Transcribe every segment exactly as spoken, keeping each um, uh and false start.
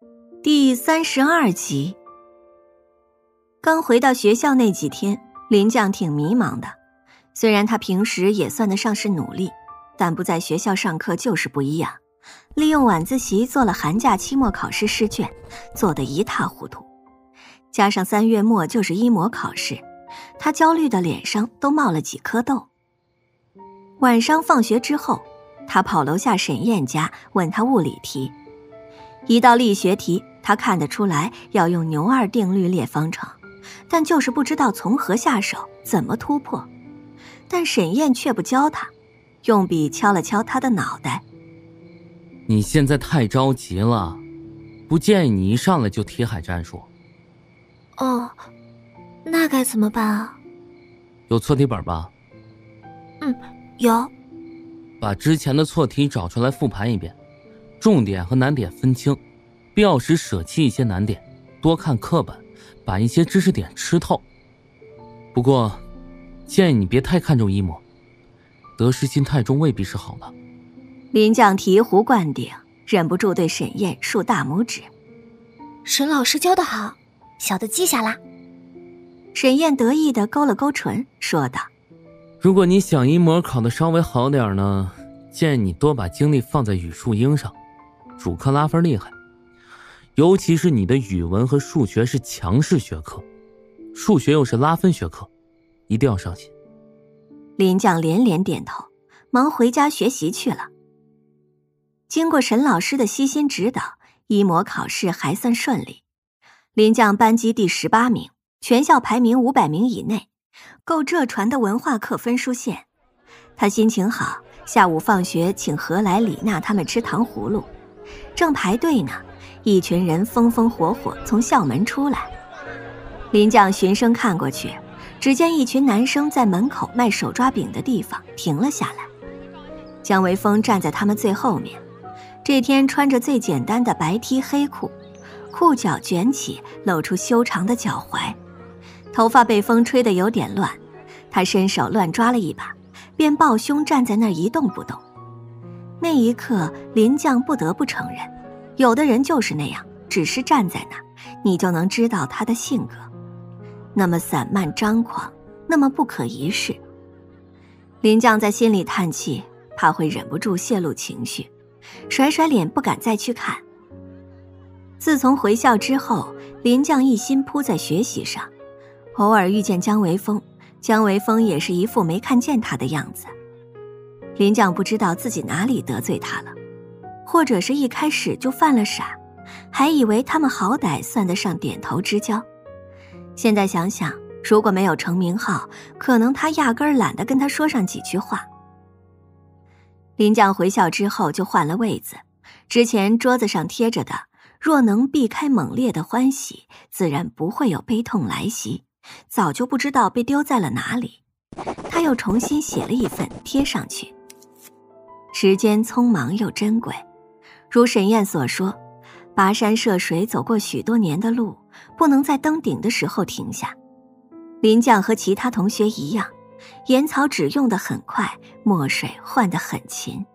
第三十二集。刚回到学校那几天，林绛挺迷茫的。虽然他平时也算得上是努力，但不在学校上课就是不一样。利用晚自习做了寒假期末考试试卷，做得一塌糊涂。加上三月末就是一模考试，他焦虑的脸上都冒了几颗痘。晚上放学之后，他跑楼下沈燕家问他物理题。一道力学题，他看得出来要用牛二定律列方程，但就是不知道从何下手，怎么突破。但沈燕却不教他，用笔敲了敲他的脑袋。 你现在太着急了，不建议你一上来就题海战术。 哦，那该怎么办啊？ 有错题本吧？ 嗯，有。 把之前的错题找出来复盘一遍，重点和难点分清，必要时舍弃一些难点，多看课本，把一些知识点吃透。不过建议你别太看重一模，得失心太重未必是好的。 林绛醍醐灌顶，忍不住对沈燕竖大拇指。 沈老师教得好，小的记下啦。 沈燕得意地勾了勾唇，说道： 如果你想一模考得稍微好点呢，建议你多把精力放在语数英上，主科拉分厉害。尤其是你的语文和数学是强势学科，数学又是拉分学科，一定要上心。 林绛连连点头，忙回家学习去了。经过沈老师的悉心指导，一模考试还算顺利。林绛班级第十八名，全校排名五百名以内，够浙传的文化课分数线。他心情好，下午放学请何来、李娜他们吃糖葫芦。正排队呢，一群人风风火火从校门出来。林绛循声看过去，只见一群男生在门口卖手抓饼的地方停了下来。姜维峰站在他们最后面，这天穿着最简单的白 T 黑裤，裤脚卷起，露出修长的脚踝，头发被风吹得有点乱，他伸手乱抓了一把，便抱胸站在那儿一动不动。那一刻，林绛不得不承认，有的人就是那样，只是站在那儿，你就能知道他的性格，那么散漫张狂，那么不可一世。林绛在心里叹气，怕会忍不住泄露情绪，甩甩脸不敢再去看。自从回校之后，林绛一心扑在学习上，偶尔遇见姜维峰，姜维峰也是一副没看见他的样子。林绛不知道自己哪里得罪他了，或者是一开始就犯了傻，还以为他们好歹算得上点头之交。现在想想，如果没有程明浩，可能他压根儿懒得跟他说上几句话。林绛回校之后就换了位子，之前桌子上贴着的若能避开猛烈的欢喜，自然不会有悲痛来袭，早就不知道被丢在了哪里。他又重新写了一份贴上去。时间匆忙又珍贵，如沈燕所说，跋山涉水走过许多年的路，不能在登顶的时候停下。林绛和其他同学一样，盐草纸用得很快，墨水换得很勤。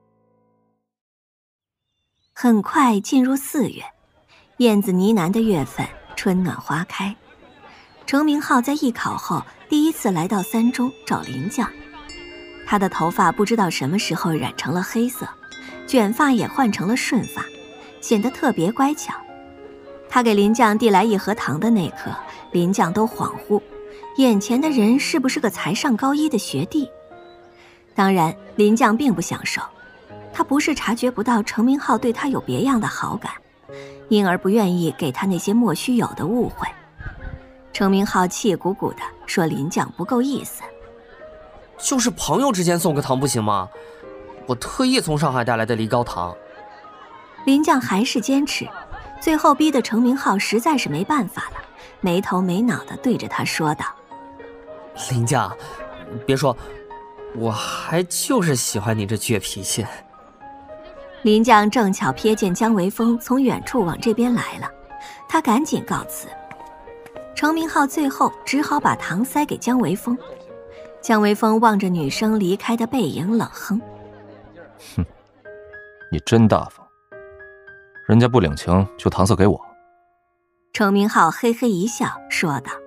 很快进入四月，燕子呢喃的月份，春暖花开。程明浩在艺考后第一次来到三中找林绛，他的头发不知道什么时候染成了黑色，卷发也换成了顺发，显得特别乖巧。他给林绛递来一盒糖的那刻，林绛都恍惚，眼前的人是不是个才上高一的学弟？当然，林绛并不享受，他不是察觉不到程明浩对他有别样的好感，因而不愿意给他那些莫须有的误会。程明浩气鼓鼓的说林绛不够意思。 就是朋友之间送个糖不行吗？我特意从上海带来的梨膏糖。 林绛还是坚持，最后逼得程明浩实在是没办法了，没头没脑地对着他说道： 林绛，别说，我还就是喜欢你这倔脾气。 林绛正巧瞥见姜维峰从远处往这边来了，他赶紧告辞。程明浩最后只好把糖塞给姜维峰。姜维峰望着女生离开的背影冷哼： 哼，你真大方。 人家不领情就搪塞给我。 程明浩嘿嘿一笑说道：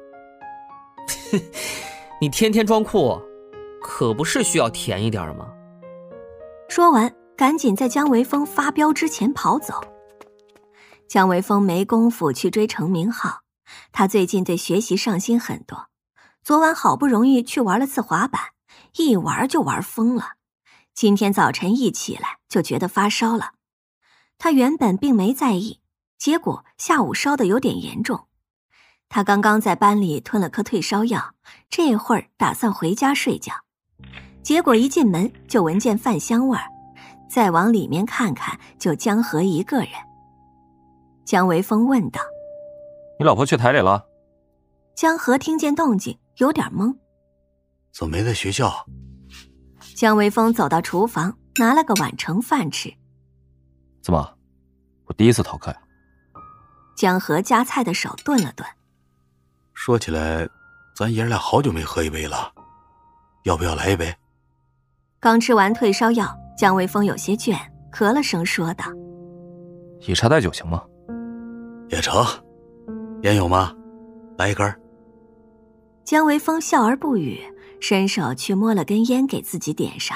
你天天装酷，可不是需要甜一点吗？ 说完赶紧在姜维峰发飙之前跑走。姜维峰没工夫去追程明浩，他最近对学习上心很多，昨晚好不容易去玩了次滑板，一玩就玩疯了，今天早晨一起来就觉得发烧了。他原本并没在意，结果下午烧得有点严重。他刚刚在班里吞了颗退烧药，这会儿打算回家睡觉，结果一进门就闻见饭香味儿，再往里面看看就江河一个人。姜维峰问道： 你老婆去台里了？ 江河听见动静有点懵， 怎么没在学校？ 姜维峰走到厨房拿了个碗盛饭吃。 怎么，我第一次逃课呀？ 江河夹菜的手顿了顿， 说起来咱爷俩好久没喝一杯了，要不要来一杯？ 刚吃完退烧药，姜维峰有些倦，咳了声说道： 以茶代酒行吗？ 也成。烟有吗？来一根。 姜维峰笑而不语，伸手去摸了根烟给自己点上。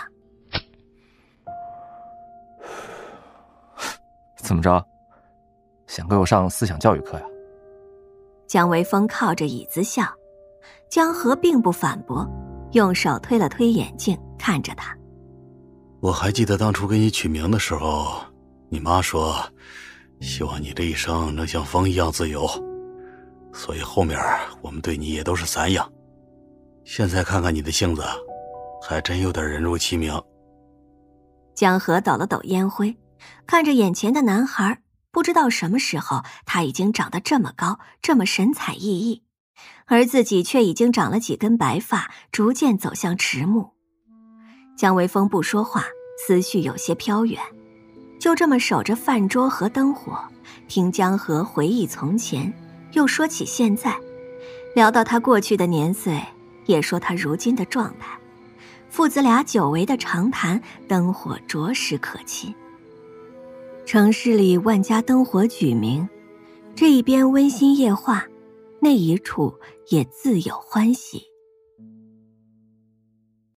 怎么着，想给我上思想教育课呀？ 姜维峰靠着椅子笑，江河并不反驳，用手推了推眼镜看着他。 我还记得当初给你取名的时候，你妈说希望你这一生能像风一样自由，所以后面我们对你也都是散养。现在看看你的性子，还真有点人如其名。 江河抖了抖烟灰，看着眼前的男孩，不知道什么时候他已经长得这么高，这么神采奕奕，而自己却已经长了几根白发，逐渐走向迟暮。姜维峰不说话，思绪有些飘远，就这么守着饭桌和灯火，听江河回忆从前，又说起现在，聊到他过去的年岁，也说他如今的状态。父子俩久违的长谈，灯火着实可亲。城市里万家灯火举明，这一边温馨夜话，那一处也自有欢喜。